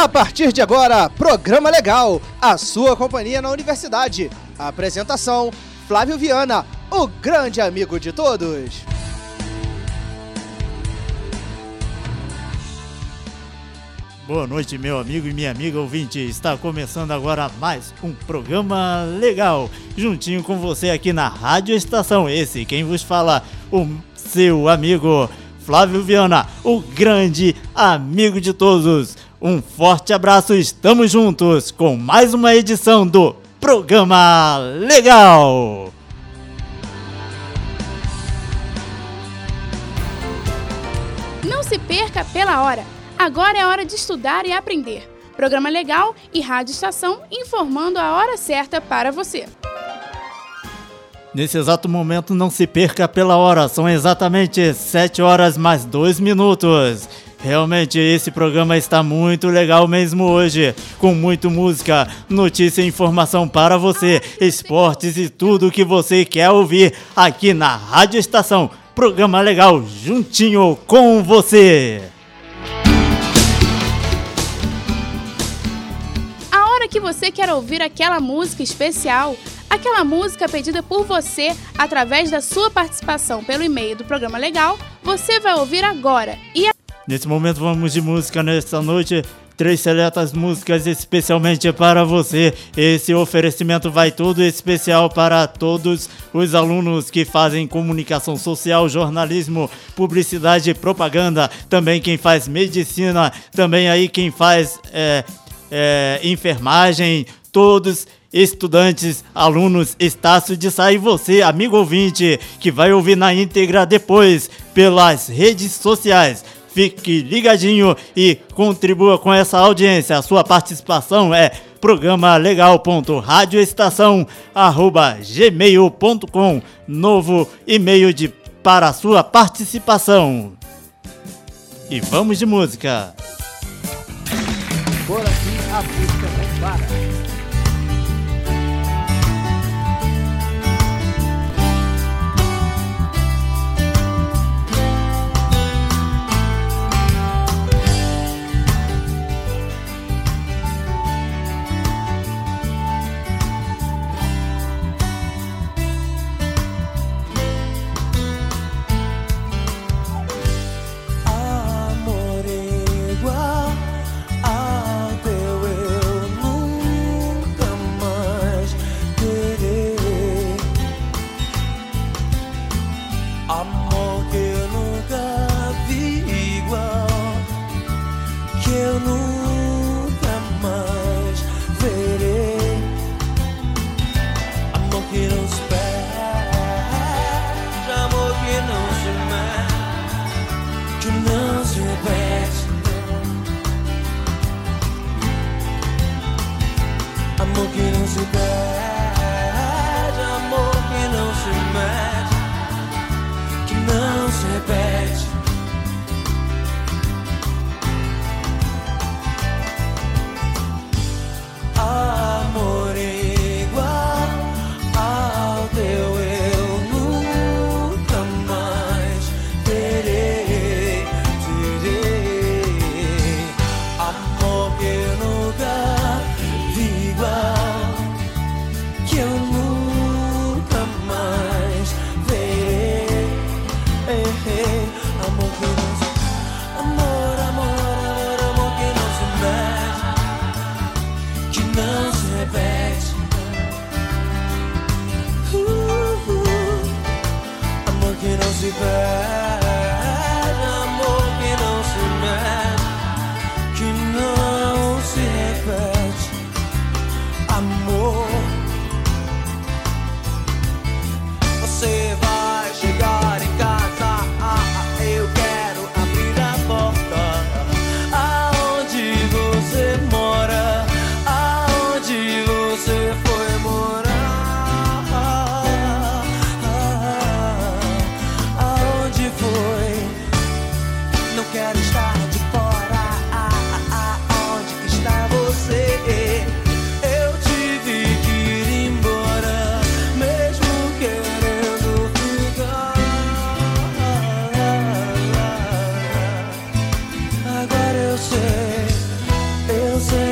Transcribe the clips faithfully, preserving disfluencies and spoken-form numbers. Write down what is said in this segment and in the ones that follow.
A partir de agora, Programa Legal, a sua companhia na universidade. Apresentação, Flávio Viana, o grande amigo de todos. Boa noite, meu amigo e minha amiga ouvinte. Está começando agora mais um Programa Legal, juntinho com você aqui na Rádio Estação. Esse, quem vos fala, o seu amigo Flávio Viana, o grande amigo de todos. Um forte abraço, estamos juntos com mais uma edição do Programa Legal. Não se perca pela hora. Agora é hora de estudar e aprender. Programa Legal e Rádio Estação informando a hora certa para você. Nesse exato momento, não se perca pela hora. São exatamente sete horas mais dois minutos. Realmente, esse programa está muito legal mesmo hoje, com muita música, notícia e informação para você, esportes e tudo o que você quer ouvir aqui na Rádio Estação. Programa Legal, juntinho com você. A hora que você quer ouvir aquela música especial, aquela música pedida por você através da sua participação pelo e-mail do Programa Legal, você vai ouvir agora. E a... Nesse momento vamos de música nesta noite, três seletas músicas especialmente para você. Esse oferecimento vai todo especial para todos os alunos que fazem comunicação social, jornalismo, publicidade e propaganda, também quem faz medicina, também aí quem faz é, é, enfermagem, todos estudantes, alunos, Estácio de Sá e você, amigo ouvinte, que vai ouvir na íntegra depois pelas redes sociais. Fique ligadinho e contribua com essa audiência. A sua participação é programa legal ponto radioestação arroba gmail ponto com, novo e-mail de, para a sua participação. E vamos de música. Por aqui a música não para. Amor igual ao teu eu nunca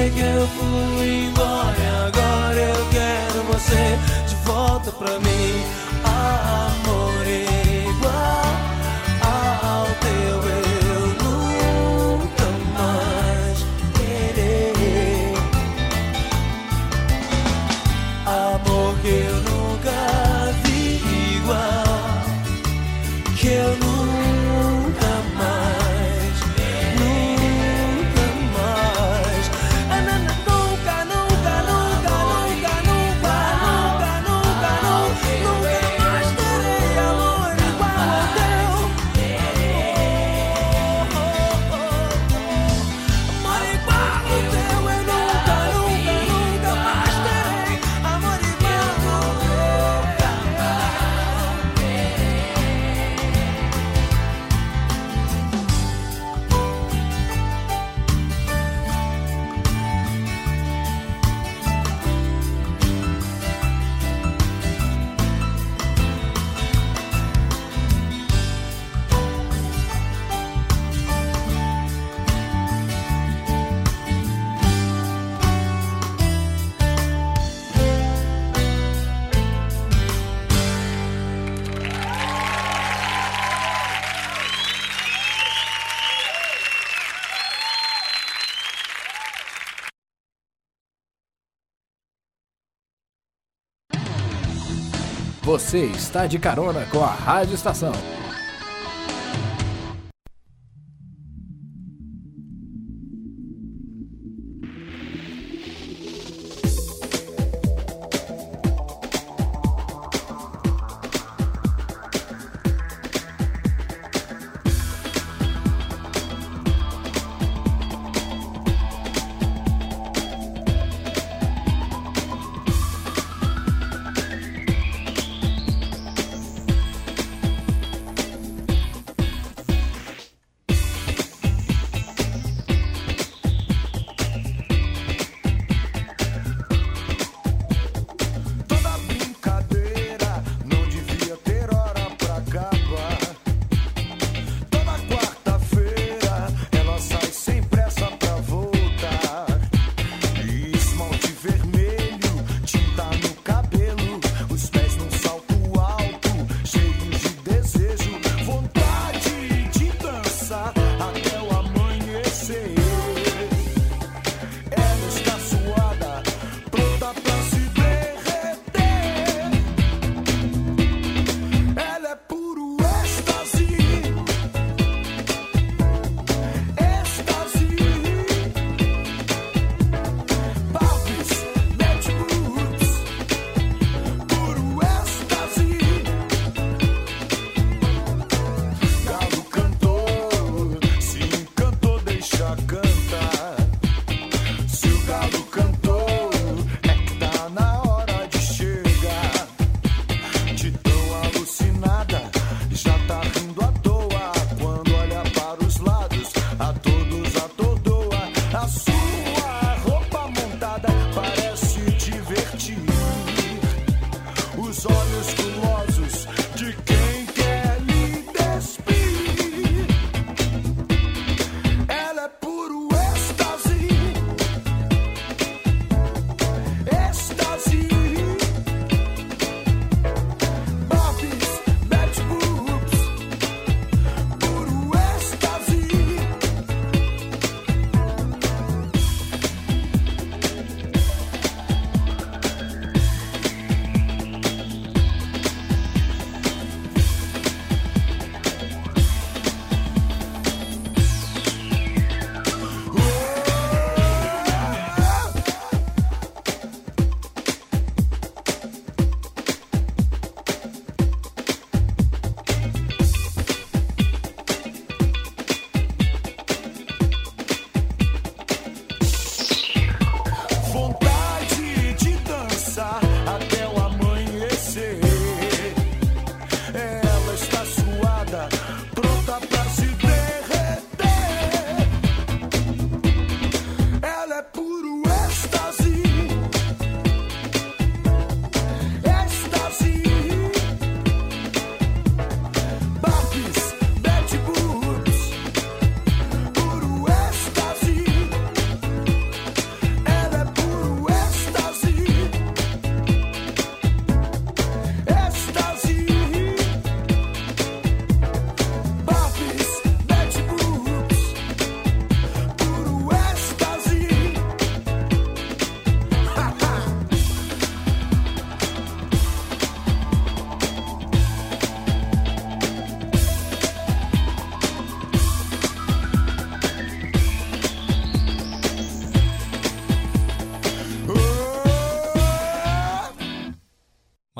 sei que eu fui embora e agora eu quero você de volta pra mim. Amor igual ao teu eu nunca mais terei. Amor que eu nunca vi igual, que eu nunca mais, nunca mais. Ah, não, não, nunca, nunca, nunca, nunca, nunca, nunca, nunca, nunca, nunca mais terei amor igual ao teu. Amor igual ao teu eu nunca, nunca, nunca mais terei. Amor igual ao teu. Você está de carona com a Rádio Estação.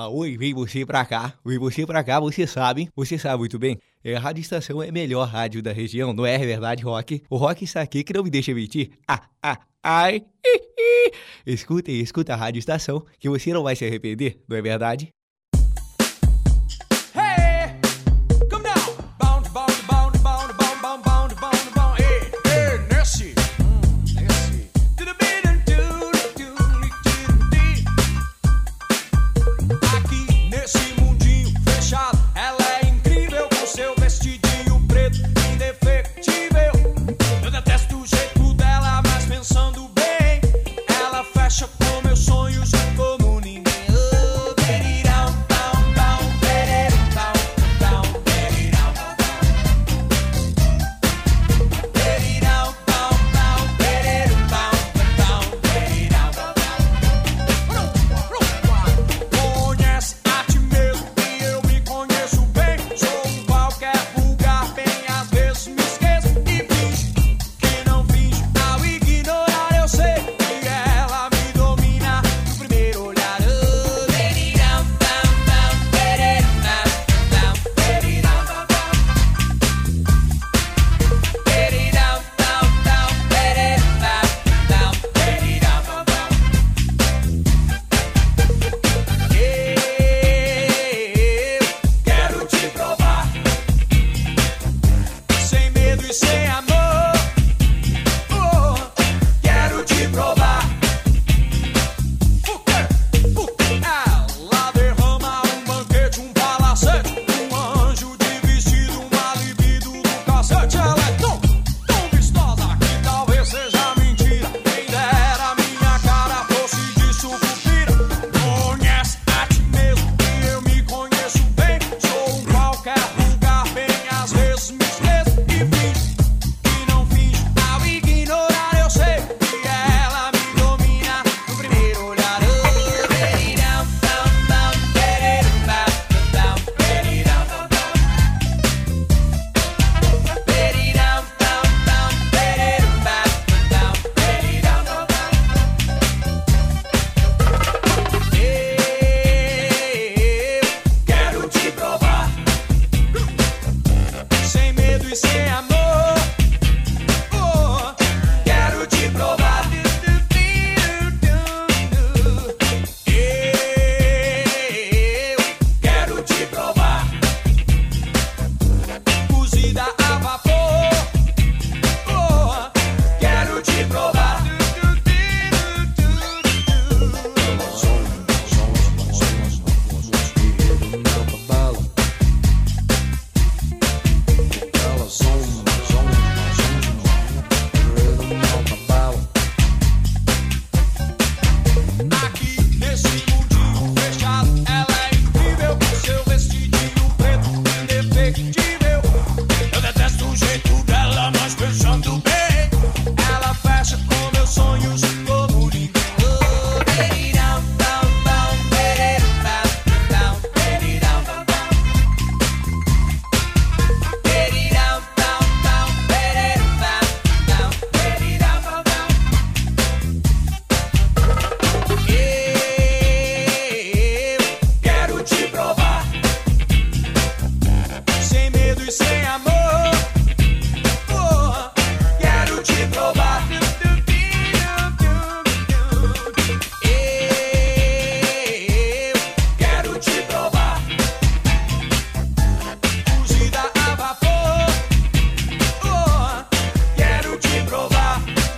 Ah, oi, vem você pra cá, vem você pra cá, você sabe, você sabe muito bem. É, a Rádio Estação é a melhor rádio da região, não é verdade, Rock? O Rock está aqui que não me deixa mentir. Ah, ah, ai, hi, hi. Escutem, escuta a Rádio Estação, que você não vai se arrepender, não é verdade? Hey, come down, bound, bound, bound, bound, bound, bound, bound, bound, bound, hey, hey, Nessie, hum, Nessie, do the beat and do do do do. Aqui nesse mundinho fechado, ela é incrível com seu vestidinho preto indefectível. Eu detesto o jeito dela, mas pensando bem, ela fecha com meus sonhos como ninguém. Oh, berirão, down, down, berirão, down, down, berirão, berirão, down, down, berirão, down, down, berirão. Conhece a ti mesmo e eu me conheço bem. Sou um qualquer vulgar, bem às vezes me esqueço e finge que não finge. Ao ignorar eu sei que ela me domina no primeiro olhar. Oh, berirão, down, down, berirão, down, down, berirão, berirão, down, down, berirão, down, berirão. Eu quero te provar, sem medo e sem amor. Oh, quero te provar. Ela derrama um banquete, um palacete, um anjo de vestido, uma libido do cacete. Ela é tão, tão vistosa que talvez seja mentira. Quem dera minha cara fosse de sucupira. Conhece a ti mesmo e eu me conheço bem. Sou um qualquer lugar, bem às vezes me esqueço e finge que não finge. Ao ignorar eu sei que ela me domina no primeiro olhar. Oh, berirão, down, down, berirão, down, down, berirão, berirão, down, down, berirão, down, berirão. Eu quero te provar, sem medo e sem amor. Oh, quero te provar. Eu quero te provar. Cozida a vapor. Oh, quero te provar. Aqui nesse mundinho fechado, ela é incrível com seu vestidinho preto indefectível. Eu detesto o jeito dela, mas pensando bem, ela fecha com meus sonhos como ninguém. Oh, berirão, down, down, berirão, down, berirão, berirão, down, down, berirão, down, berirão. Eu quero te provar, sem medo e sem amor. Oh, quero te provar. Eu quero te provar. Cozida a vapor. Oh, quero te provar.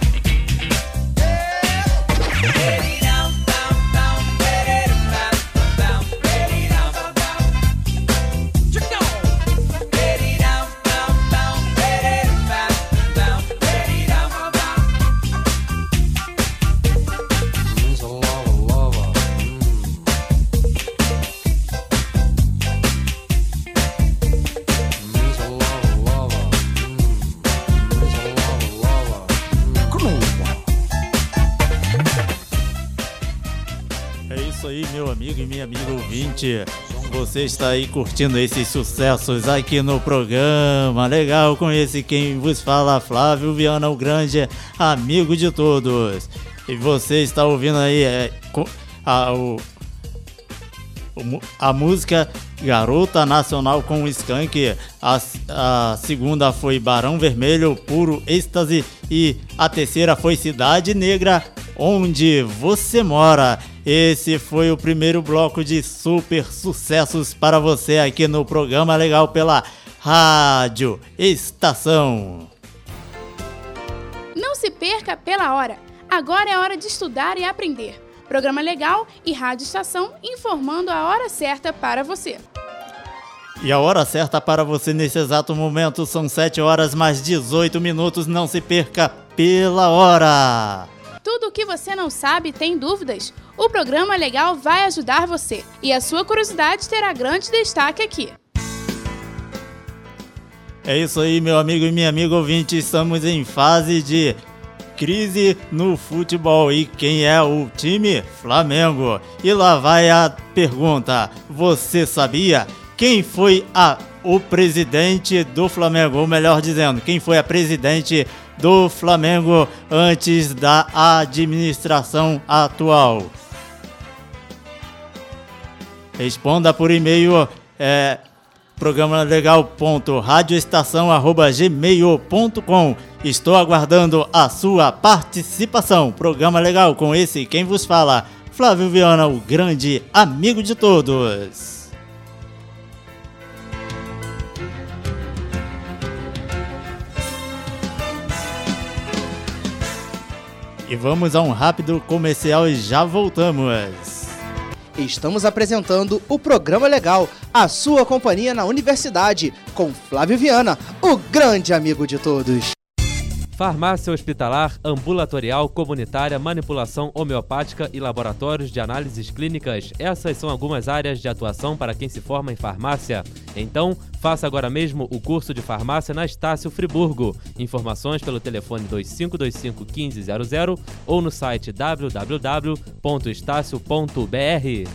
Berirão, down, down, berirão, down, berirão, berirão, down, down, berirão, down, berirão. É isso aí, meu amigo e minha amiga ouvinte. Você está aí curtindo esses sucessos aqui no programa. Legal, com esse quem vos fala, Flávio Viana, o grande amigo de todos. E você está ouvindo aí é, co- a, o, a música Garota Nacional com Skank, a, a segunda foi Barão Vermelho, Puro Êxtase, e a terceira foi Cidade Negra, Onde Você Mora. Esse foi o primeiro bloco de super sucessos para você aqui no Programa Legal pela Rádio Estação. Não se perca pela hora. Agora é hora de estudar e aprender. Programa Legal e Rádio Estação informando a hora certa para você. E a hora certa para você nesse exato momento são sete horas mais dezoito minutos. Não se perca pela hora. Tudo o que você não sabe tem dúvidas? O Programa Legal vai ajudar você. E a sua curiosidade terá grande destaque aqui. É isso aí, meu amigo e minha amiga ouvinte. Estamos em fase de crise no futebol. E quem é o time? Flamengo. E lá vai a pergunta. Você sabia quem foi a, o presidente do Flamengo? Ou melhor dizendo, quem foi a presidente do Flamengo antes da administração atual? Responda por e-mail. É... programa legal ponto radioestação arroba gmail ponto com. Estou aguardando a sua participação. Programa Legal com esse quem vos fala, Flávio Viana, o grande amigo de todos. E vamos a um rápido comercial e já voltamos. Estamos apresentando o Programa Legal, a sua companhia na universidade, com Flávio Viana, o grande amigo de todos. Farmácia hospitalar, ambulatorial, comunitária, manipulação homeopática e laboratórios de análises clínicas. Essas são algumas áreas de atuação para quem se forma em farmácia. Então, faça agora mesmo o curso de farmácia na Estácio Friburgo. Informações pelo telefone dois cinco dois cinco, um cinco zero zero ou no site w w w ponto estácio ponto b r.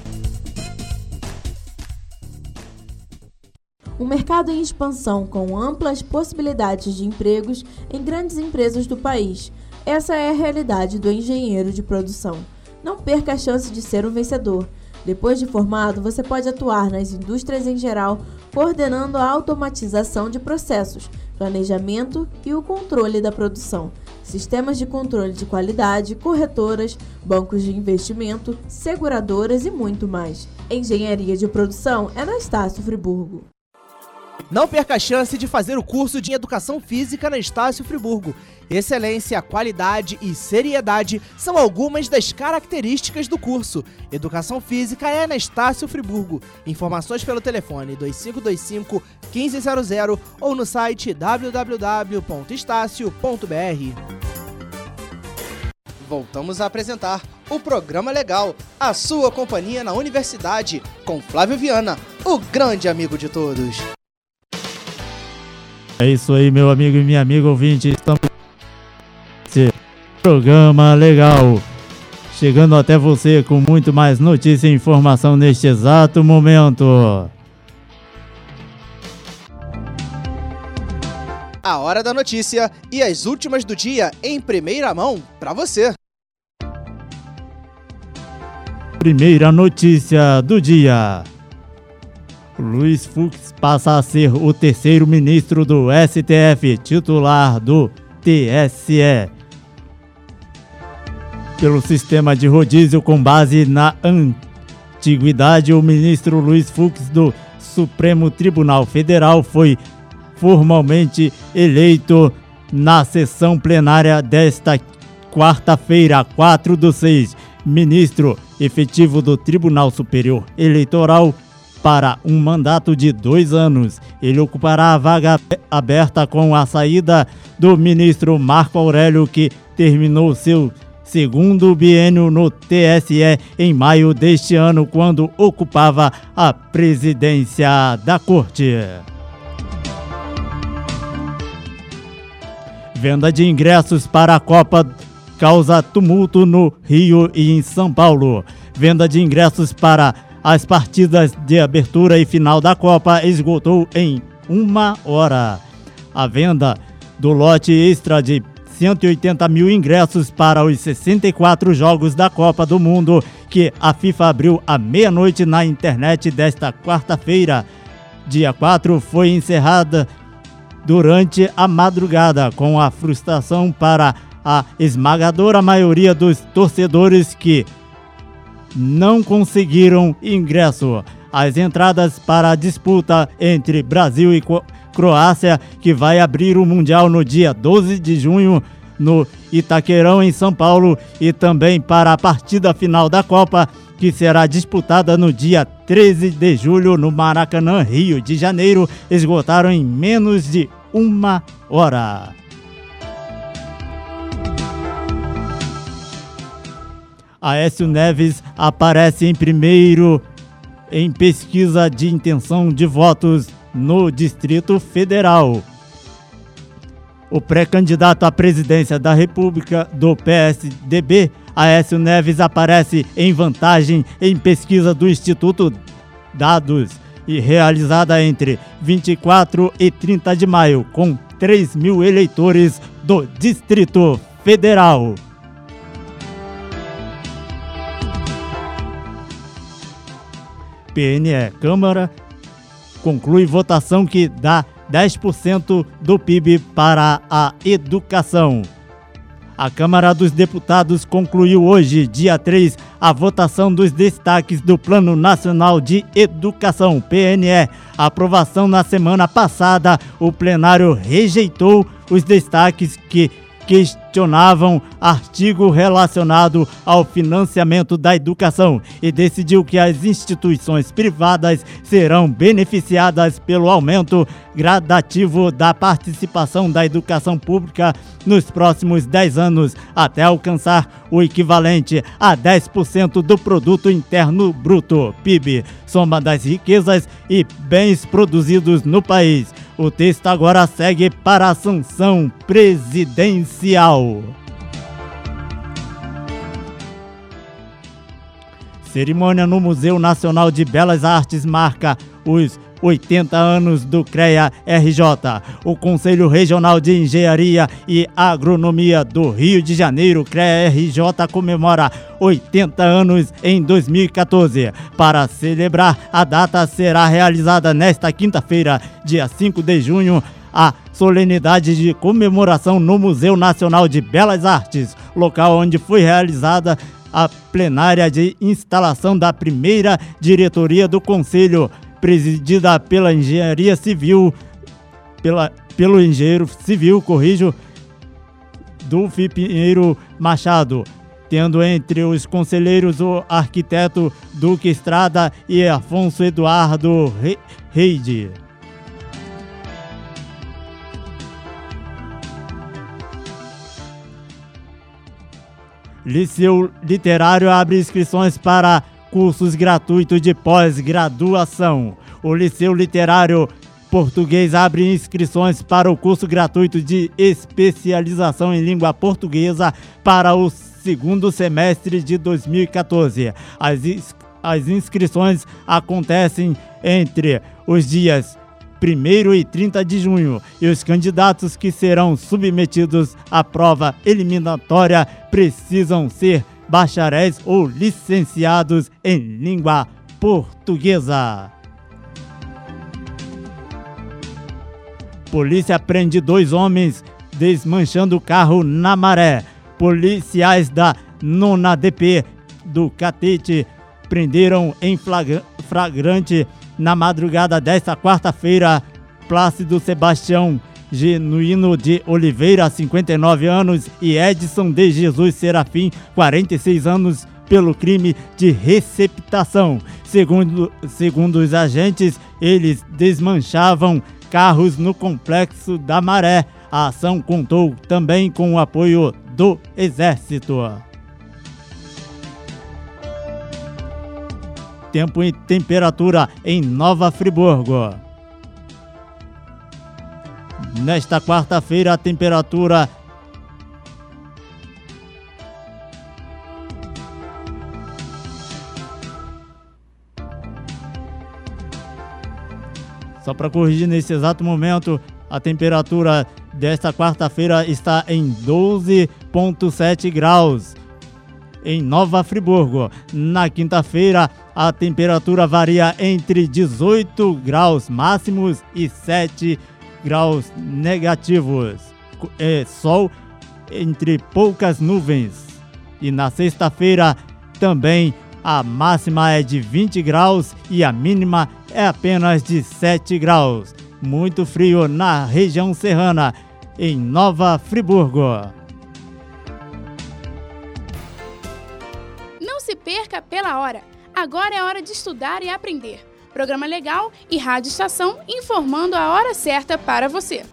Um mercado em expansão com amplas possibilidades de empregos em grandes empresas do país. Essa é a realidade do engenheiro de produção. Não perca a chance de ser um vencedor. Depois de formado, você pode atuar nas indústrias em geral, coordenando a automatização de processos, planejamento e o controle da produção, sistemas de controle de qualidade, corretoras, bancos de investimento, seguradoras e muito mais. Engenharia de produção é na Estácio Friburgo. Não perca a chance de fazer o curso de Educação Física na Estácio Friburgo. Excelência, qualidade e seriedade são algumas das características do curso. Educação Física é na Estácio Friburgo. Informações pelo telefone dois cinco dois cinco, um cinco zero zero ou no site w w w ponto estácio ponto b r. Voltamos a apresentar o Programa Legal, a sua companhia na universidade, com Flávio Viana, o grande amigo de todos. É isso aí, meu amigo e minha amiga ouvinte. Estamos nesse Programa Legal, chegando até você com muito mais notícia e informação neste exato momento. A hora da notícia e as últimas do dia em primeira mão para você. Primeira notícia do dia. Luiz Fux passa a ser o terceiro ministro do S T F, titular do T S E. Pelo sistema de rodízio com base na antiguidade, o ministro Luiz Fux do Supremo Tribunal Federal foi formalmente eleito na sessão plenária desta quarta-feira, quatro do seis, ministro efetivo do Tribunal Superior Eleitoral para um mandato de dois anos. Ele ocupará a vaga aberta com a saída do ministro Marco Aurélio, que terminou seu segundo biênio no T S E em maio deste ano, quando ocupava a presidência da Corte. Venda de ingressos para a Copa causa tumulto no Rio e em São Paulo. Venda de ingressos para as partidas de abertura e final da Copa esgotou em uma hora. A venda do lote extra de cento e oitenta mil ingressos para os sessenta e quatro jogos da Copa do Mundo, que a FIFA abriu à meia-noite na internet desta quarta-feira. Dia quatro foi encerrada durante a madrugada, com a frustração para a esmagadora maioria dos torcedores que não conseguiram ingresso. As entradas para a disputa entre Brasil e Croácia, que vai abrir o Mundial no dia doze de junho no Itaquerão, em São Paulo, e também para a partida final da Copa, que será disputada no dia treze de julho no Maracanã, Rio de Janeiro, esgotaram em menos de uma hora. Aécio Neves aparece em primeiro em pesquisa de intenção de votos no Distrito Federal. O pré-candidato à presidência da República do P S D B, Aécio Neves, aparece em vantagem em pesquisa do Instituto Dados e realizada entre vinte e quatro e trinta de maio, com três mil eleitores do Distrito Federal. P N E, Câmara conclui votação que dá dez por cento do P I B para a educação. A Câmara dos Deputados concluiu hoje, dia três, a votação dos destaques do Plano Nacional de Educação, P N E. A aprovação na semana passada, o plenário rejeitou os destaques que questionavam artigo relacionado ao financiamento da educação e decidiu que as instituições privadas serão beneficiadas pelo aumento gradativo da participação da educação pública nos próximos dez anos, até alcançar o equivalente a dez por cento do Produto Interno Bruto, P I B, soma das riquezas e bens produzidos no país. O texto agora segue para a sanção presidencial. Cerimônia no Museu Nacional de Belas Artes marca os oitenta anos do CREA R J. O Conselho Regional de Engenharia e Agronomia do Rio de Janeiro, CREA R J, comemora oitenta anos em dois mil e quatorze. Para celebrar a data, será realizada nesta quinta-feira, dia cinco de junho, a solenidade de comemoração no Museu Nacional de Belas Artes, local onde foi realizada a plenária de instalação da primeira diretoria do Conselho, presidida pela Engenharia Civil, pela, pelo engenheiro civil, corrijo, Dulfi Pinheiro Machado, tendo entre os conselheiros o arquiteto Duque Estrada e Afonso Eduardo Reide. Liceu Literário abre inscrições para cursos gratuitos de pós-graduação. O Liceu Literário Português abre inscrições para o curso gratuito de especialização em língua portuguesa para o segundo semestre de dois mil e quatorze. As, ins- as inscrições acontecem entre os dias primeiro e trinta de junho, e os candidatos que serão submetidos à prova eliminatória precisam ser bacharéis ou licenciados em língua portuguesa. Polícia prende dois homens desmanchando carro na Maré. Policiais da nona D P do Catete prenderam em flagra- flagrante na madrugada desta quarta-feira Plácido Sebastião Genuíno de Oliveira, cinquenta e nove anos, e Edson de Jesus Serafim, quarenta e seis anos, pelo crime de receptação. Segundo, segundo os agentes, eles desmanchavam carros no Complexo da Maré. A ação contou também com o apoio do Exército. Tempo e temperatura em Nova Friburgo. Nesta quarta-feira, a temperatura só para corrigir nesse exato momento, A temperatura desta quarta-feira está em doze vírgula sete graus em Nova Friburgo. Na quinta-feira, a temperatura varia entre dezoito graus máximos e sete graus negativos. É sol entre poucas nuvens. E na sexta-feira também a máxima é de vinte graus e a mínima é apenas de sete graus. Muito frio na região serrana, em Nova Friburgo. Não se perca pela hora. Agora é hora de estudar e aprender. Programa legal e Rádio Estação informando a hora certa para você.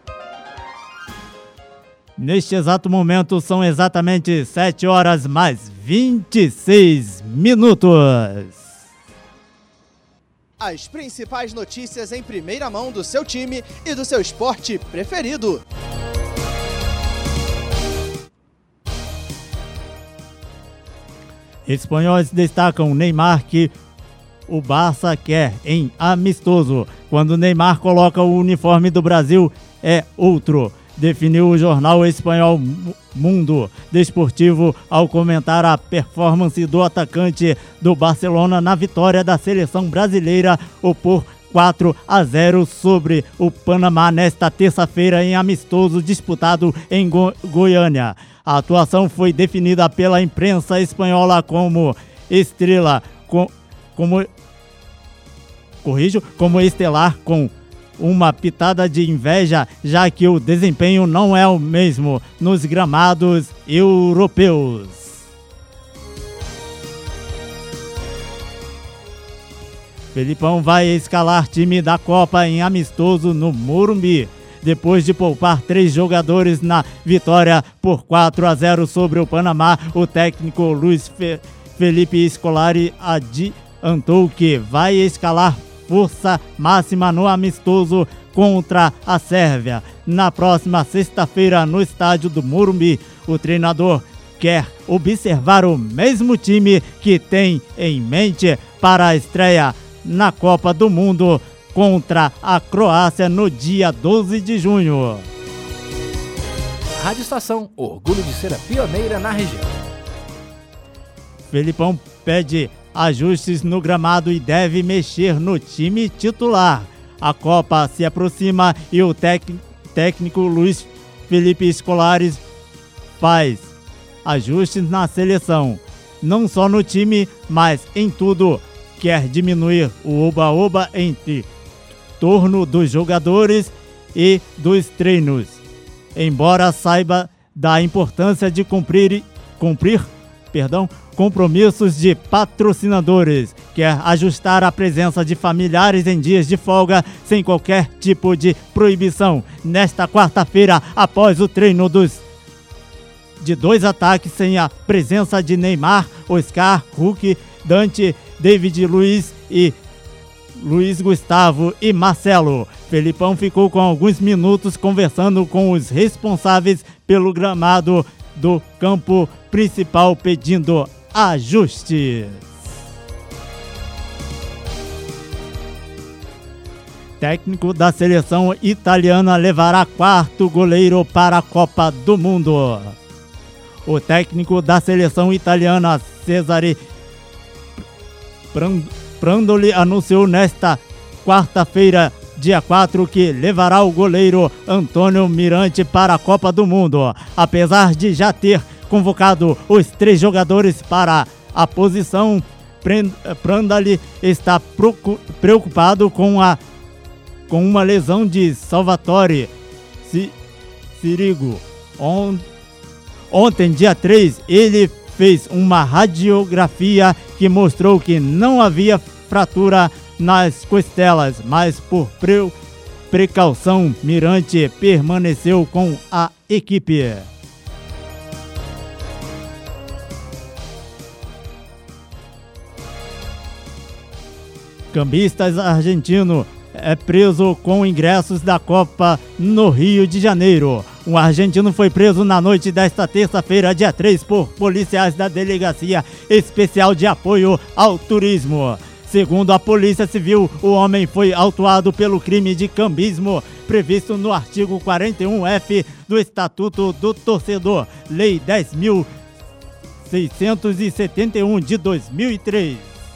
Neste exato momento são exatamente sete horas mais vinte e seis minutos. As principais notícias em primeira mão do seu time e do seu esporte preferido. Espanhóis destacam Neymar que o Barça quer em amistoso. Quando Neymar coloca o uniforme do Brasil, é outro. Definiu o jornal espanhol Mundo Desportivo ao comentar a performance do atacante do Barcelona na vitória da seleção brasileira por quatro a zero sobre o Panamá nesta terça-feira em amistoso disputado em Go- Goiânia. A atuação foi definida pela imprensa espanhola como estrela, com, como, corrijo, como estelar com uma pitada de inveja, já que o desempenho não é o mesmo nos gramados europeus. Felipão vai escalar time da Copa em amistoso no Morumbi. Depois de poupar três jogadores na vitória por quatro a zero sobre o Panamá, o técnico Luiz Fe- Felipe Scolari adiantou que vai escalar força máxima no amistoso contra a Sérvia. Na próxima sexta-feira, no estádio do Morumbi, o treinador quer observar o mesmo time que tem em mente para a estreia na Copa do Mundo contra a Croácia no dia doze de junho. Rádio Estação, orgulho de ser a pioneira na região. Felipão pede ajustes no gramado e deve mexer no time titular. A Copa se aproxima e o tec- técnico Luiz Felipe Scolari faz ajustes na seleção. Não só no time, mas em tudo. Quer diminuir o oba-oba entre torno dos jogadores e dos treinos. Embora saiba da importância de cumprir, cumprir perdão, compromissos de patrocinadores, quer ajustar a presença de familiares em dias de folga sem qualquer tipo de proibição. Nesta quarta-feira, após o treino dos de dois ataques sem a presença de Neymar, Oscar, Hulk, Dante, David Luiz e Luiz Gustavo e Marcelo. Felipão ficou com alguns minutos conversando com os responsáveis pelo gramado do campo principal pedindo ajustes. Técnico da seleção italiana levará quarto goleiro para a Copa do Mundo. O técnico da seleção italiana, Cesare Prandoli, anunciou nesta quarta-feira, dia quatro, que levará o goleiro Antônio Mirante para a Copa do Mundo. Apesar de já ter convocado os três jogadores para a posição, Prandoli está preocupado com, a, com uma lesão de Salvatore Sirigu. Ontem, dia três, ele fez uma radiografia que mostrou que não havia fratura nas costelas, mas por pre- precaução, Mirante permaneceu com a equipe. Cambistas argentino é preso com ingressos da Copa no Rio de Janeiro. Um argentino foi preso na noite desta terça-feira, dia três, por policiais da Delegacia Especial de Apoio ao Turismo. Segundo a Polícia Civil, o homem foi autuado pelo crime de cambismo previsto no artigo quarenta e um F do Estatuto do Torcedor, Lei dez mil seiscentos e setenta e um de dois mil e três.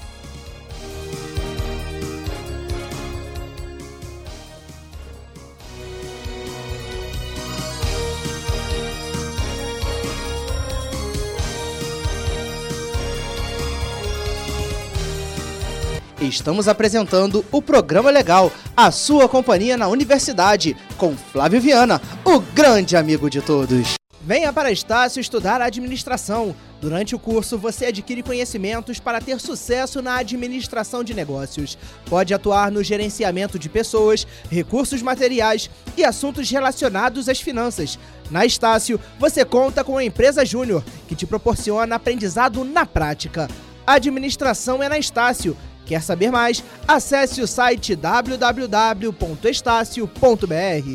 Estamos apresentando o Programa Legal, a sua companhia na universidade, com Flávio Viana, o grande amigo de todos. Venha para Estácio estudar administração. Durante o curso, você adquire conhecimentos para ter sucesso na administração de negócios. Pode atuar no gerenciamento de pessoas, recursos materiais e assuntos relacionados às finanças. Na Estácio, você conta com a empresa Júnior, que te proporciona aprendizado na prática. A administração é na Estácio. Quer saber mais? Acesse o site w w w ponto estácio ponto b r.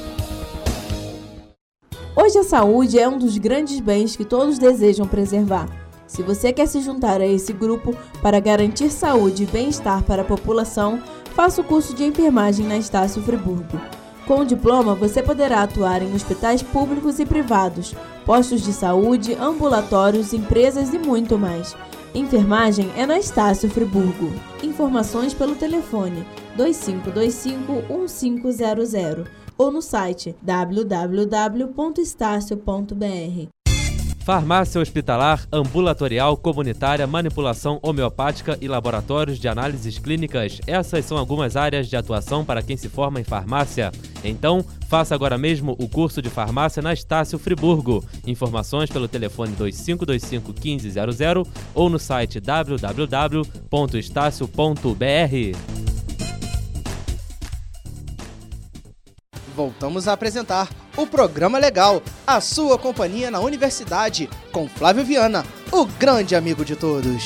Hoje a saúde é um dos grandes bens que todos desejam preservar. Se você quer se juntar a esse grupo para garantir saúde e bem-estar para a população, faça o curso de enfermagem na Estácio Friburgo. Com o diploma, você poderá atuar em hospitais públicos e privados, postos de saúde, ambulatórios, empresas e muito mais. Enfermagem é na Estácio Friburgo. Informações pelo telefone dois cinco dois cinco, um cinco zero zero ou no site w w w ponto estácio ponto b r. Farmácia hospitalar, ambulatorial, comunitária, manipulação homeopática e laboratórios de análises clínicas. Essas são algumas áreas de atuação para quem se forma em farmácia. Então, faça agora mesmo o curso de farmácia na Estácio Friburgo. Informações pelo telefone dois cinco dois cinco, um cinco zero zero ou no site w w w ponto estácio ponto b r. Voltamos a apresentar o Programa Legal, a sua companhia na universidade, com Flávio Viana, o grande amigo de todos.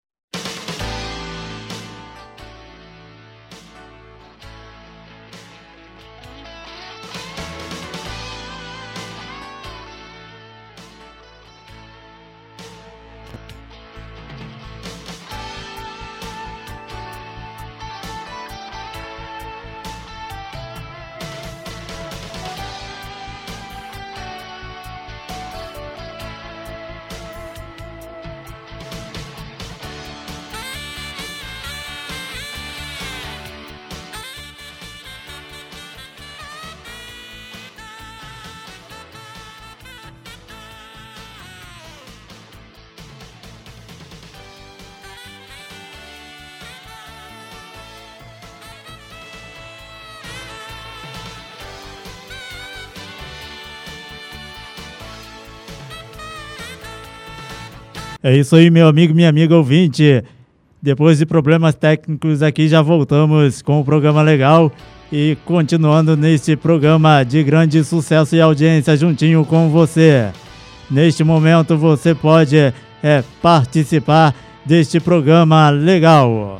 É isso aí, meu amigo, minha amiga ouvinte. Depois de problemas técnicos aqui, já voltamos com o Programa Legal e continuando neste programa de grande sucesso e audiência juntinho com você. Neste momento você pode é, participar deste Programa Legal.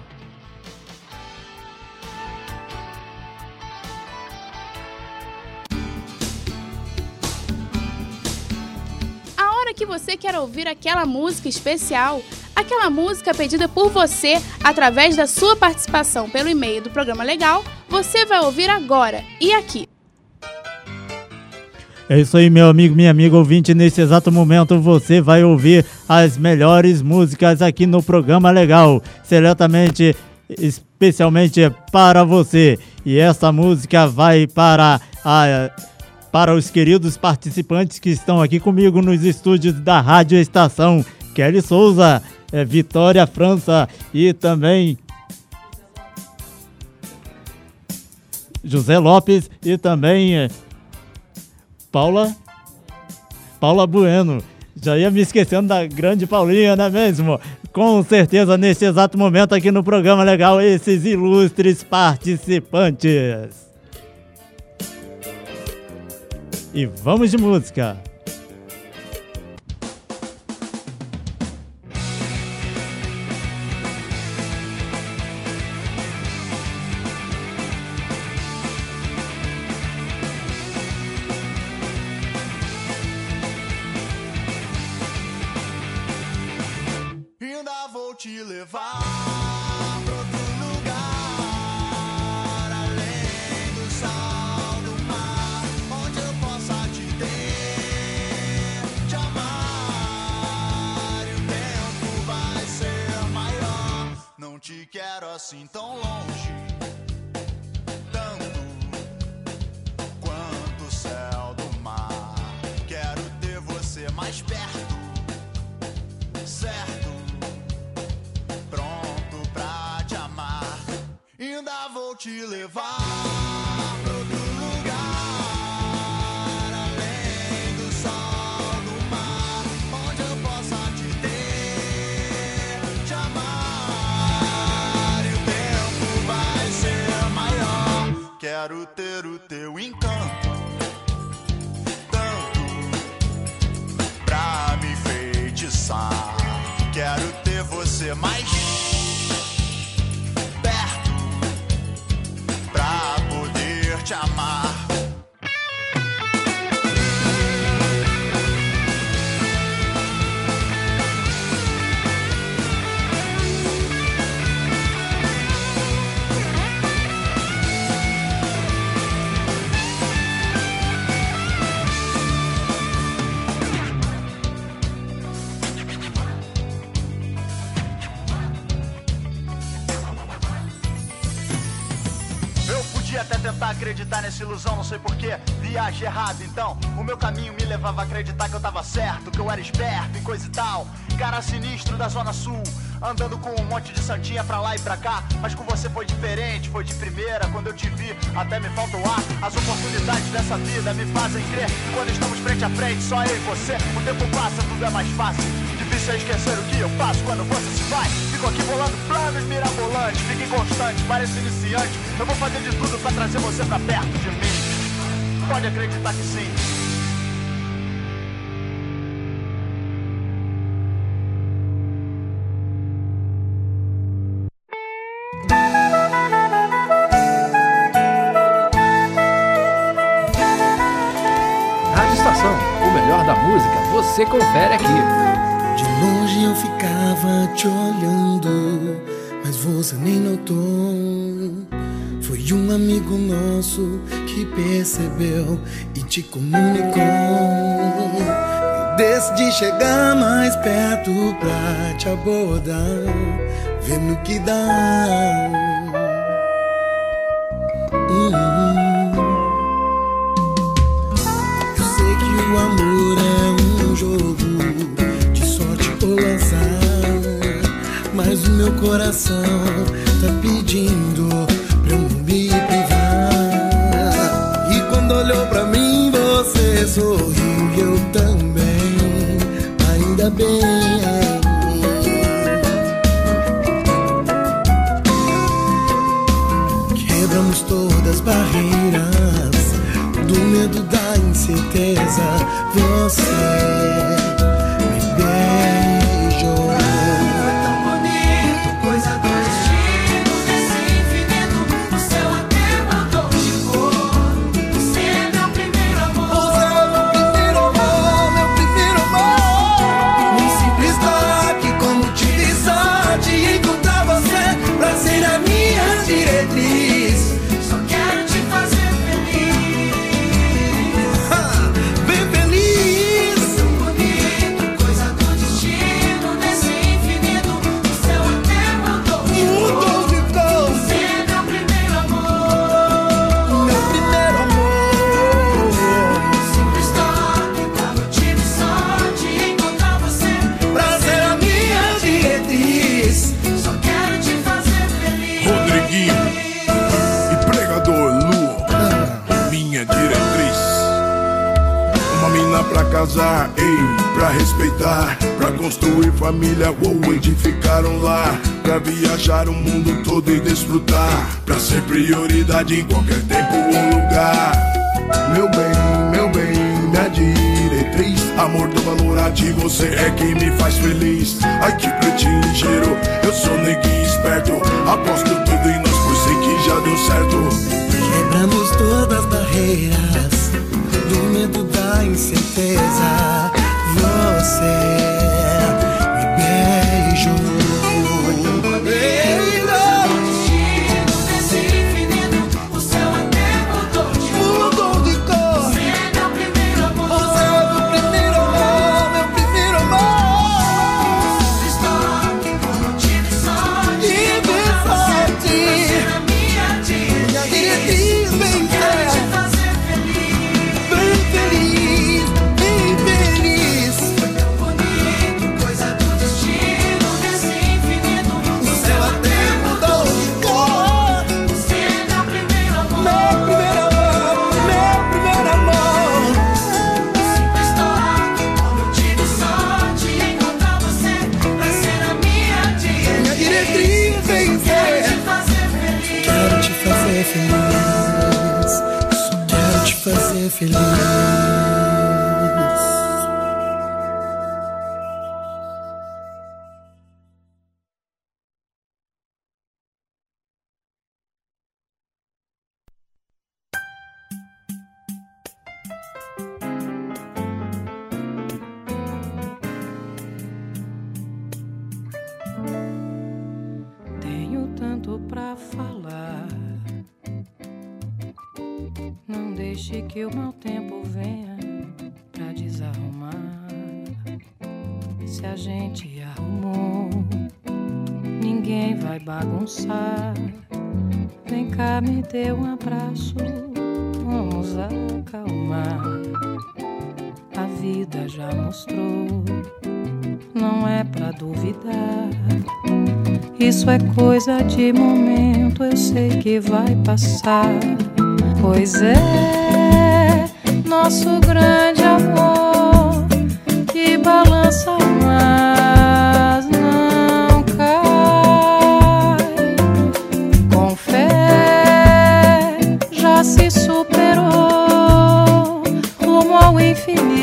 Que você quer ouvir aquela música especial, aquela música pedida por você através da sua participação pelo e-mail do Programa Legal, você vai ouvir agora e aqui. É isso aí, meu amigo, minha amiga ouvinte. Nesse exato momento você vai ouvir as melhores músicas aqui no Programa Legal, seletamente, especialmente para você. E essa música vai para a... Para os queridos participantes que estão aqui comigo nos estúdios da Rádio Estação, Kelly Souza, é, Vitória França e também José Lopes e também é, Paula, Paula Bueno. Já ia me esquecendo da grande Paulinha, não é mesmo? Com certeza, nesse exato momento aqui no Programa Legal, esses ilustres participantes. E vamos de música. Ainda vou te levar pro assim tão longe, tanto quanto o céu do mar. Quero ter você mais perto, certo, pronto pra te amar. Ainda vou te levar pra outro lugar, além do sol, do mar, onde eu possa te ter, te amar, e o tempo vai ser maior. Quero ter o teu encanto, tanto pra me enfeitiçar. Quero ter você mais perto pra poder te amar. Até tentar acreditar nessa ilusão, não sei porquê, viagem errada. Então, o meu caminho me levava a acreditar que eu tava certo, que eu era esperto e coisa e tal. Cara sinistro da Zona Sul, andando com um monte de santinha pra lá e pra cá. Mas com você foi diferente, foi de primeira. Quando eu te vi, até me falta o ar. As oportunidades dessa vida me fazem crer que quando estamos frente a frente, só eu e você, o tempo passa, tudo é mais fácil. Difícil é esquecer o que eu faço quando você se vai. Fico aqui bolando planos mirabolantes, fique inconstante, pareço iniciante. Eu vou fazer de tudo pra trazer você pra perto de mim. Pode acreditar que sim. Rádio Estação, o melhor da música, você confere aqui. De longe eu ficava te olhando, mas você nem notou. Foi um amigo nosso que percebeu e te comunicou. Eu decidi chegar mais perto pra te abordar, ver no que dá. Hum. Eu sei que o amor é um jogo de sorte ou azar, mas o meu coração tá pedindo pra eu não me privar. E quando olhou pra mim você sorriu e eu também, ainda bem. Quebramos todas as barreiras do medo, da incerteza. Você me beijou. Foi tão bonito, coisa do destino, desse infinito. O céu até mandou de cor. Você é meu primeiro amor. Você é meu primeiro amor, meu primeiro amor. Um simples toque, como tive sorte de encontrar você pra ser a minha diretriz. Só quero te fazer feliz. Ha, bem feliz. Tão bonito, coisa do destino, desse infinito. O céu até mandou de Mudou cor. de cor, Você é meu primeiro amor. meu primeiro amor. Simples toque, como eu tive sorte de encontrar você Pra ser a minha diretriz. Só quero te fazer feliz. Rodriguinho e pregador Lu, minha diretriz. Uma mina pra casar, ei, pra respeitar, pra construir família, ou edificaram lá, pra viajar o mundo todo e desfrutar, pra ser prioridade em qualquer tempo ou lugar. Meu bem, meu bem, minha diretriz, amor do valor a ti, você é quem me faz feliz. Ai que pretinho ligeiro, eu sou neguinho esperto, aposto tudo em nós, pois sei que já deu certo. Quebramos todas as barreiras do medo, da incerteza. Você me beijou. Desse infinito, o céu até mudou de cor. Mudou de cor. Você é meu primeiro amor. Você é meu primeiro amor, meu primeiro amor. Simples toque, como eu tive sorte de E encontrar você. feliz. Só quero te fazer feliz. Tenho tanto pra falar. Não deixe que o mau tempo venha pra desarrumar. Se a gente arrumou, ninguém vai bagunçar. Vem cá, me dê um abraço, vamos acalmar. A vida já mostrou, não é pra duvidar. Isso é coisa de momento, eu sei que vai passar. Pois é, nosso grande amor que balança, mas não cai. Com fé já se superou, rumo ao infinito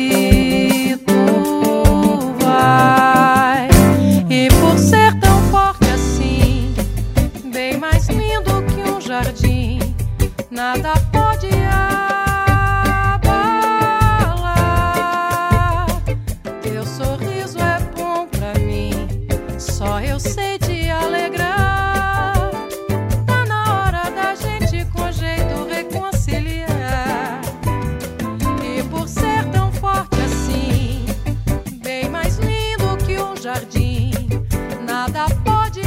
vai. E por ser tão forte assim, bem mais lindo que um jardim, nada pode abalar. Teu sorriso é bom pra mim, só eu sei te alegrar. Tá na hora da gente com jeito reconciliar. E por ser tão forte assim, bem mais lindo que um jardim, nada pode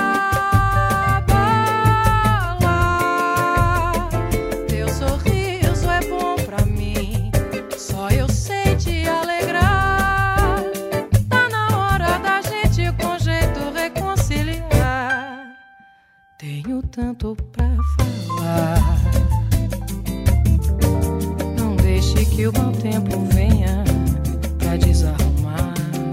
abalar. Teu sorriso é bom pra mim, só eu sei te alegrar. Tá na hora da gente com jeito reconciliar. Tenho tanto pra falar. Não deixe que o mau tempo venha pra desarrumar.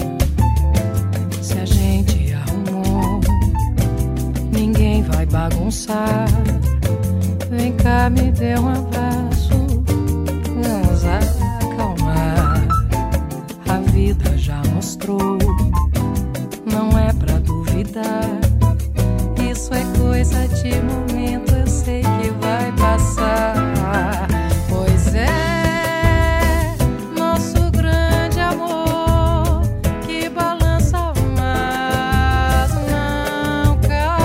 Se a gente arrumou, ninguém vai bagunçar. Vem cá, me dê um abraço, vamos acalmar. A vida já mostrou, não é pra duvidar. Isso é coisa de momento, eu sei que vai passar. Pois é, nosso grande amor que balança, mas não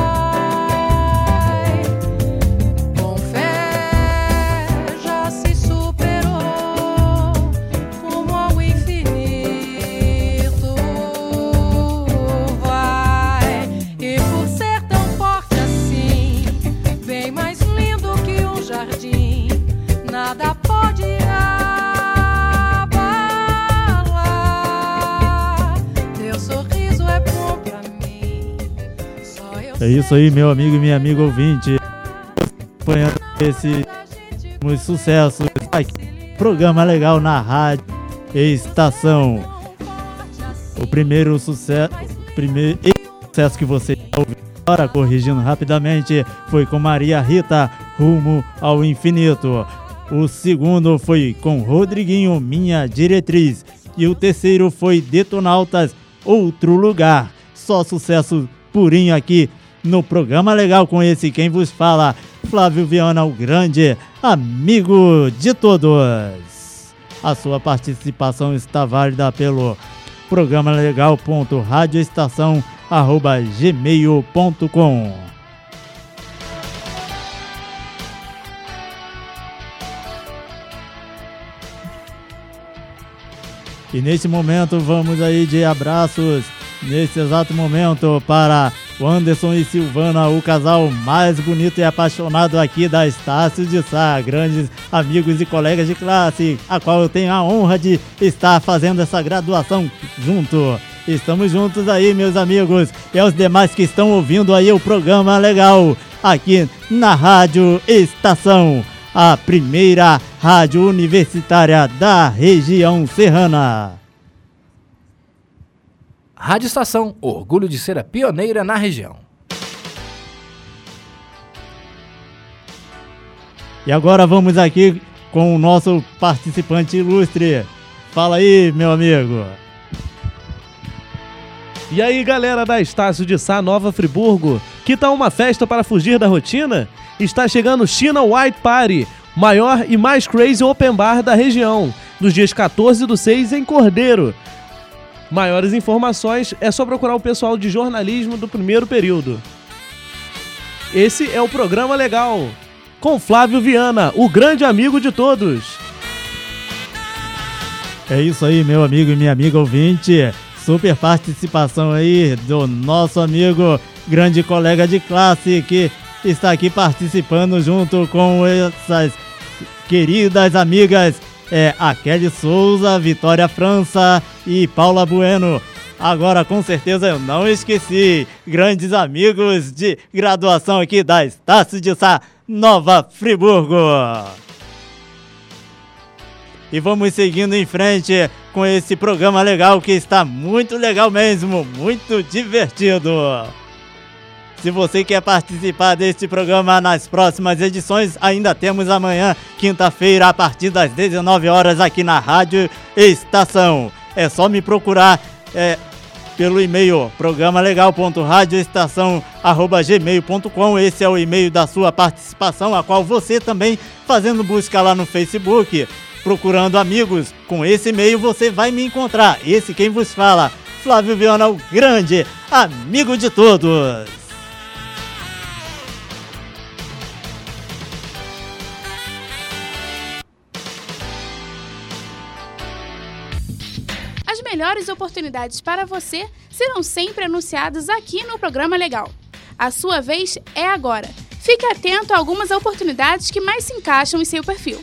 cai. Com fé já se superou, rumo ao infinito vai. E por ser tão forte assim, bem mais lindo que um jardim, nada pode abalar. Teu sorriso é bom pra mim, só eu É isso aí, meu amigo e minha amiga ouvinte. Acompanhando esse sucesso aqui, programa legal na Rádio Estação. O primeiro sucesso, primeiro sucesso que você ouviu agora, corrigindo rapidamente, foi com Maria Rita, Rumo ao Infinito. O segundo foi com Rodriguinho, Minha Diretriz. E o terceiro foi Detonautas, Outro Lugar. Só sucesso purinho aqui no programa legal com esse quem vos fala, Flávio Viana, o grande amigo de todos. A sua participação está válida pelo programa legal ponto radioestação arroba gmail ponto com. E nesse momento vamos aí de abraços, nesse exato momento, para o Anderson e Silvana, o casal mais bonito e apaixonado aqui da Estácio de Sá, grandes amigos e colegas de classe, a qual eu tenho a honra de estar fazendo essa graduação junto. Estamos juntos aí, meus amigos, e aos demais que estão ouvindo aí o programa legal, aqui na Rádio Estação, a primeira rádio universitária da região serrana. Rádio Estação, orgulho de ser a pioneira na região. E agora vamos aqui com o nosso participante ilustre. Fala aí, meu amigo. E aí, galera da Estácio de Sá, Nova Friburgo, que tal uma festa para fugir da rotina? Está chegando China White Party, maior e mais crazy open bar da região, nos dias quatorze do seis em Cordeiro. Maiores informações é só procurar o pessoal de jornalismo do primeiro período. Esse é o Programa Legal, com Flávio Viana, o grande amigo de todos. É isso aí, meu amigo e minha amiga ouvinte. Super participação aí do nosso amigo, grande colega de classe, que está aqui participando junto com essas queridas amigas, é, a Kelly Souza, Vitória França e Paula Bueno. Agora, com certeza, eu não esqueci, grandes amigos de graduação aqui da Estácio de Sá, Nova Friburgo. E vamos seguindo em frente com esse programa legal que está muito legal mesmo, muito divertido. Se você quer participar deste programa nas próximas edições, ainda temos amanhã, quinta-feira, a partir das dezenove horas, aqui na Rádio Estação. É só me procurar é, pelo e-mail programa legal ponto radioestação arroba gmail ponto com. Esse é o e-mail da sua participação, a qual você também, fazendo busca lá no Facebook, procurando amigos, com esse e-mail você vai me encontrar. Esse quem vos fala, Flávio Viana, o grande amigo de todos. As melhores oportunidades para você serão sempre anunciadas aqui no Programa Legal. A sua vez é agora. Fique atento a algumas oportunidades que mais se encaixam em seu perfil.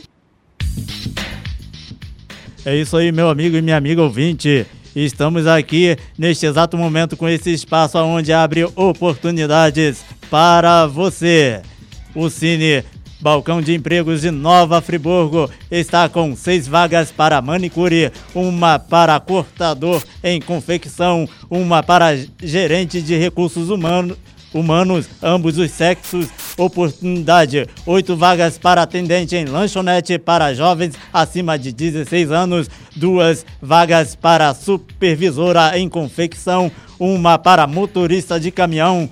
É isso aí, meu amigo e minha amiga ouvinte. Estamos aqui neste exato momento com esse espaço onde abre oportunidades para você. O Cine Balcão de Empregos de Nova Friburgo está com seis vagas para manicure, uma para cortador em confecção, uma para gerente de recursos humanos, humanos, ambos os sexos. Oportunidade, oito vagas para atendente em lanchonete para jovens acima de dezesseis anos, duas vagas para supervisora em confecção, uma para motorista de caminhão,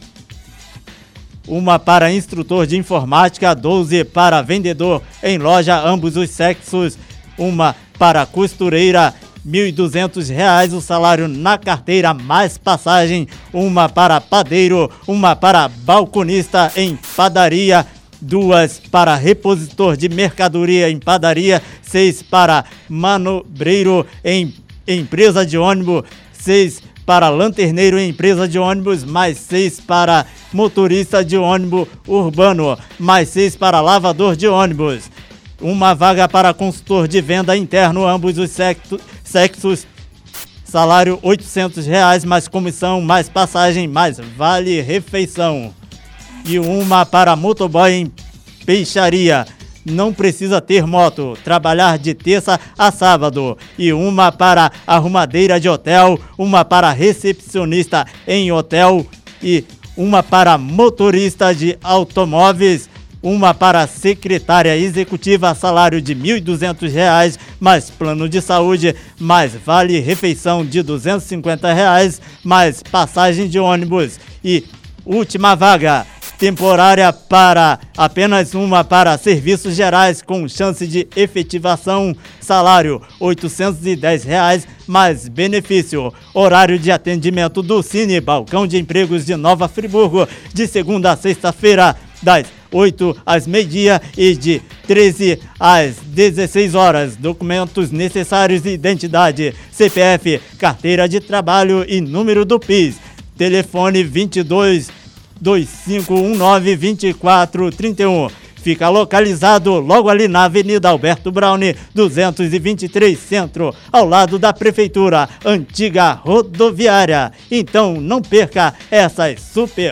uma para instrutor de informática, doze para vendedor em loja, ambos os sexos, uma para costureira, mil e duzentos reais o salário na carteira, mais passagem, uma para padeiro, uma para balconista em padaria, duas para repositor de mercadoria em padaria, seis para manobreiro em empresa de ônibus, seis para lanterneiro em empresa de ônibus, mais seis para motorista de ônibus urbano, mais seis para lavador de ônibus. Uma vaga para consultor de venda interno, ambos os sexos, sexos, salário oitocentos reais, mais comissão, mais passagem, mais vale refeição. E uma para motoboy em peixaria, não precisa ter moto, trabalhar de terça a sábado. E uma para arrumadeira de hotel, uma para recepcionista em hotel e uma para motorista de automóveis, uma para secretária executiva, salário de mil e duzentos reais, mais plano de saúde, mais vale refeição de duzentos e cinquenta reais, mais passagem de ônibus. E última vaga, temporária para apenas uma para serviços gerais com chance de efetivação, salário oitocentos e dez reais, mais benefício. Horário de atendimento do Cine Balcão de Empregos de Nova Friburgo, de segunda a sexta-feira, das oito às meio-dia e de treze às dezesseis horas. Documentos necessários: identidade, C P F, carteira de trabalho e número do P I S. Telefone vinte e dois, dois cinco um nove, vinte e quatro trinta e um. Fica localizado logo ali na Avenida Alberto Browne, duzentos e vinte e três Centro, ao lado da Prefeitura, antiga rodoviária. Então não perca essas super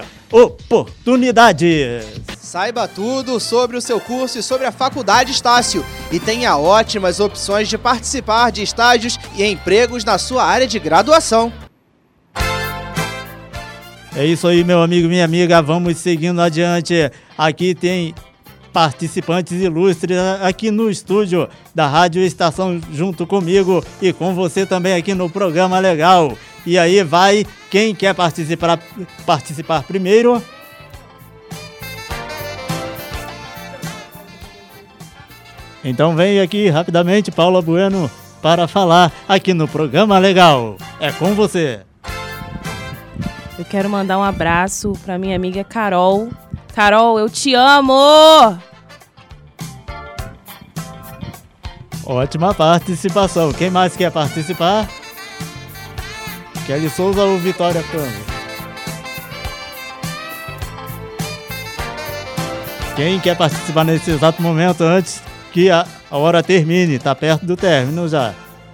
oportunidades. Saiba tudo sobre o seu curso e sobre a Faculdade Estácio e tenha ótimas opções de participar de estágios e empregos na sua área de graduação. É isso aí, meu amigo, minha amiga, vamos seguindo adiante. Aqui tem participantes ilustres aqui no estúdio da Rádio Estação junto comigo e com você também aqui no programa legal. E aí vai, quem quer participar, participar primeiro? Então vem aqui rapidamente, Paula Bueno, para falar aqui no programa legal. É com você. Eu quero mandar um abraço para minha amiga Carol. Carol, eu te amo! Ótima participação. Quem mais quer participar? Kelly Souza ou Vitória Câmara? Quem quer participar nesse exato momento antes que a hora termine? Tá perto do término já.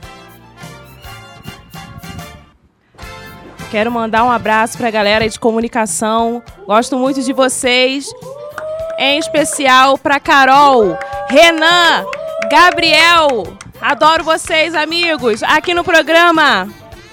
Quero mandar um abraço para a galera de comunicação. Gosto muito de vocês. Em especial para Carol, Renan, Gabriel. Adoro vocês, amigos. Aqui no programa.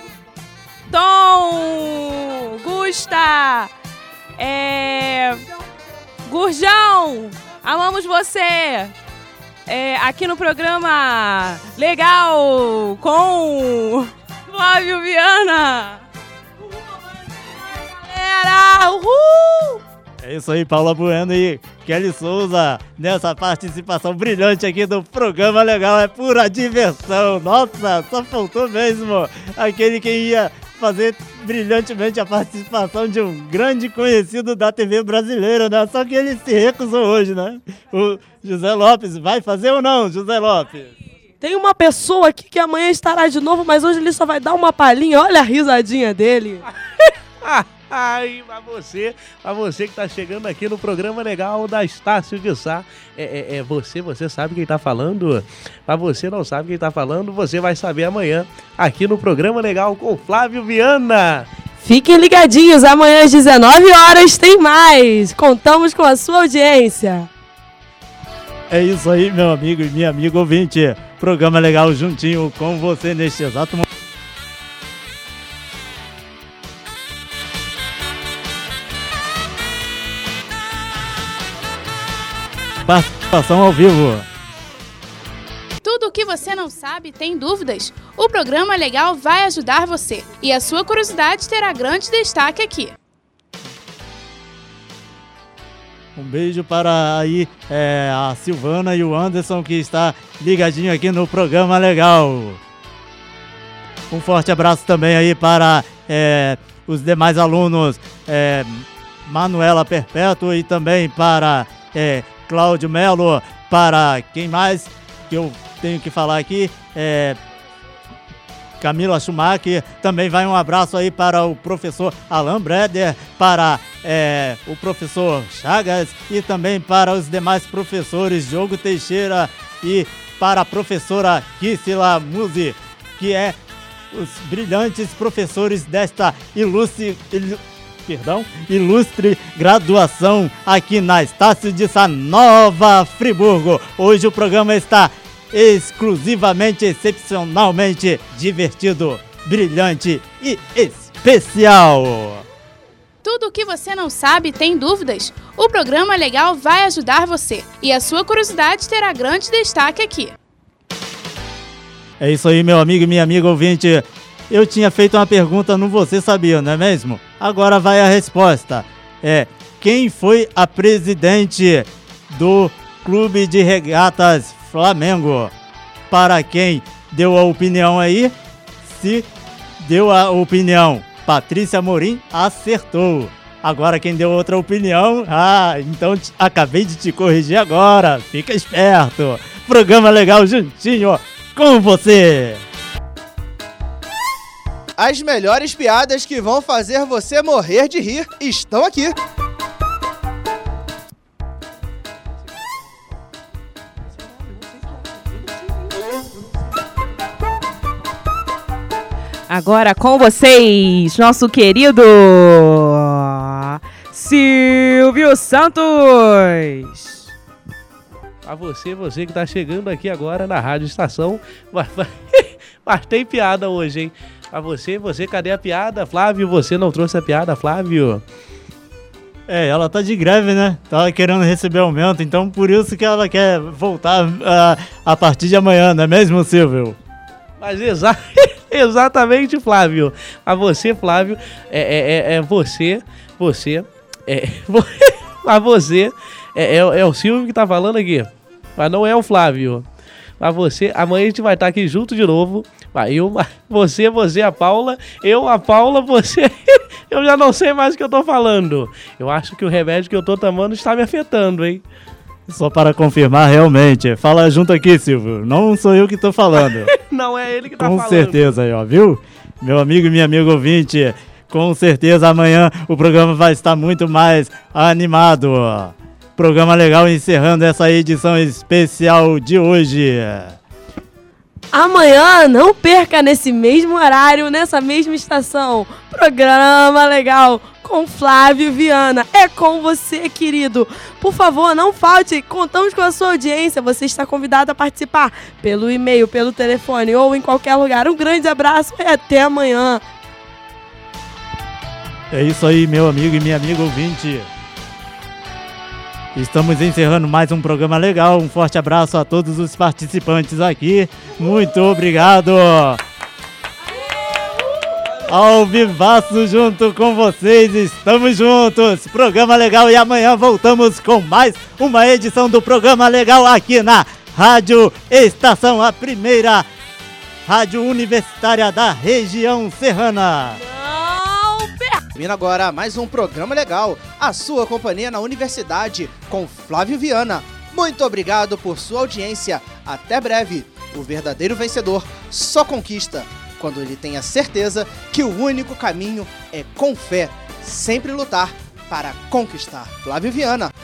Tom, Gusta, é... Gurjão, amamos você. É, aqui no programa legal com Flávio Viana. Galera, uhul! É isso aí, Paula Bueno e Kelly Souza, nessa participação brilhante aqui do programa legal. É pura diversão. Nossa, só faltou mesmo aquele que ia fazer brilhantemente a participação de um grande conhecido da T V brasileira, né? Só que ele se recusou hoje, né? O José Lopes, vai fazer ou não, José Lopes? Tem uma pessoa aqui que amanhã estará de novo, mas hoje ele só vai dar uma palhinha. Olha a risadinha dele. Ai, pra você, pra você que tá chegando aqui no programa legal da Estácio de Sá. É, é, é você, você sabe quem tá falando? Pra você não sabe quem tá falando, você vai saber amanhã aqui no programa legal com Flávio Viana. Fiquem ligadinhos, amanhã às dezenove horas tem mais. Contamos com a sua audiência. É isso aí, meu amigo e minha amiga ouvinte. Programa legal juntinho com você neste exato momento. Participação ao vivo. Tudo o que você não sabe tem dúvidas? O programa legal vai ajudar você. E a sua curiosidade terá grande destaque aqui. Um beijo para aí é, a Silvana e o Anderson que está ligadinho aqui no programa legal. Um forte abraço também aí para é, os demais alunos, é, Manuela Perpétuo e também para é, Cláudio Melo, para quem mais que eu tenho que falar aqui, é, Camila Schumacher, também vai um abraço aí para o professor Alan Breder, para é, o professor Chagas e também para os demais professores Diogo Teixeira e para a professora Kissila Muzi, que é os brilhantes professores desta ilustre, ilu, perdão, ilustre graduação aqui na Estácio de Sá Nova Friburgo. Hoje o programa está exclusivamente, excepcionalmente divertido, brilhante e especial. Tudo o que você não sabe tem dúvidas? O programa legal vai ajudar você. E a sua curiosidade terá grande destaque aqui. É isso aí, meu amigo e minha amiga ouvinte. Eu tinha feito uma pergunta no Você Sabia, não é mesmo? Agora vai a resposta. É, quem foi a presidente do Clube de Regatas Flamengo? Para quem deu a opinião aí, se deu a opinião Patrícia Amorim, acertou. Agora quem deu outra opinião, ah, então t- acabei de te corrigir agora. Fica esperto. Programa legal juntinho com você. As melhores piadas que vão fazer você morrer de rir estão aqui. Agora com vocês, nosso querido Silvio Santos. A você, você que tá chegando aqui agora na Rádio Estação. Mas tem piada hoje, hein? A você, você, cadê a piada, Flávio? Você não trouxe a piada, Flávio? É, ela tá de greve, né? Tava querendo receber aumento, então por isso que ela quer voltar uh, a partir de amanhã, não é mesmo, Silvio? Mas exa exatamente, Flávio. A você, Flávio, é, é, é você, você, é, a você, é, é, é o Silvio que tá falando aqui, mas não é o Flávio. A você, amanhã a gente vai estar aqui junto de novo. Vai, eu, você, você, a Paula, eu, a Paula, você. Eu já não sei mais o que eu tô falando. Eu acho que o remédio que eu tô tomando está me afetando, hein? Só para confirmar, realmente. Fala junto aqui, Silvio. Não sou eu que tô falando. Não é ele que tá com falando. Com certeza aí, ó, viu? Meu amigo e minha amiga ouvinte, com certeza amanhã o programa vai estar muito mais animado. Programa legal encerrando essa edição especial de hoje. Amanhã, não perca nesse mesmo horário, nessa mesma estação. Programa legal com Flávio Viana. É com você, querido. Por favor, não falte. Contamos com a sua audiência. Você está convidado a participar pelo e-mail, pelo telefone ou em qualquer lugar. Um grande abraço e até amanhã. É isso aí, meu amigo e minha amiga ouvinte. Estamos encerrando mais um programa legal. Um forte abraço a todos os participantes aqui. Muito obrigado. Ao vivaço junto com vocês, estamos juntos. Programa legal e amanhã voltamos com mais uma edição do Programa Legal aqui na Rádio Estação, a primeira rádio universitária da região serrana. Termina agora mais um Programa Legal, a sua companhia na universidade, com Flávio Viana. Muito obrigado por sua audiência. Até breve. O verdadeiro vencedor só conquista quando ele tem a certeza que o único caminho é com fé. Sempre lutar para conquistar. Flávio Viana.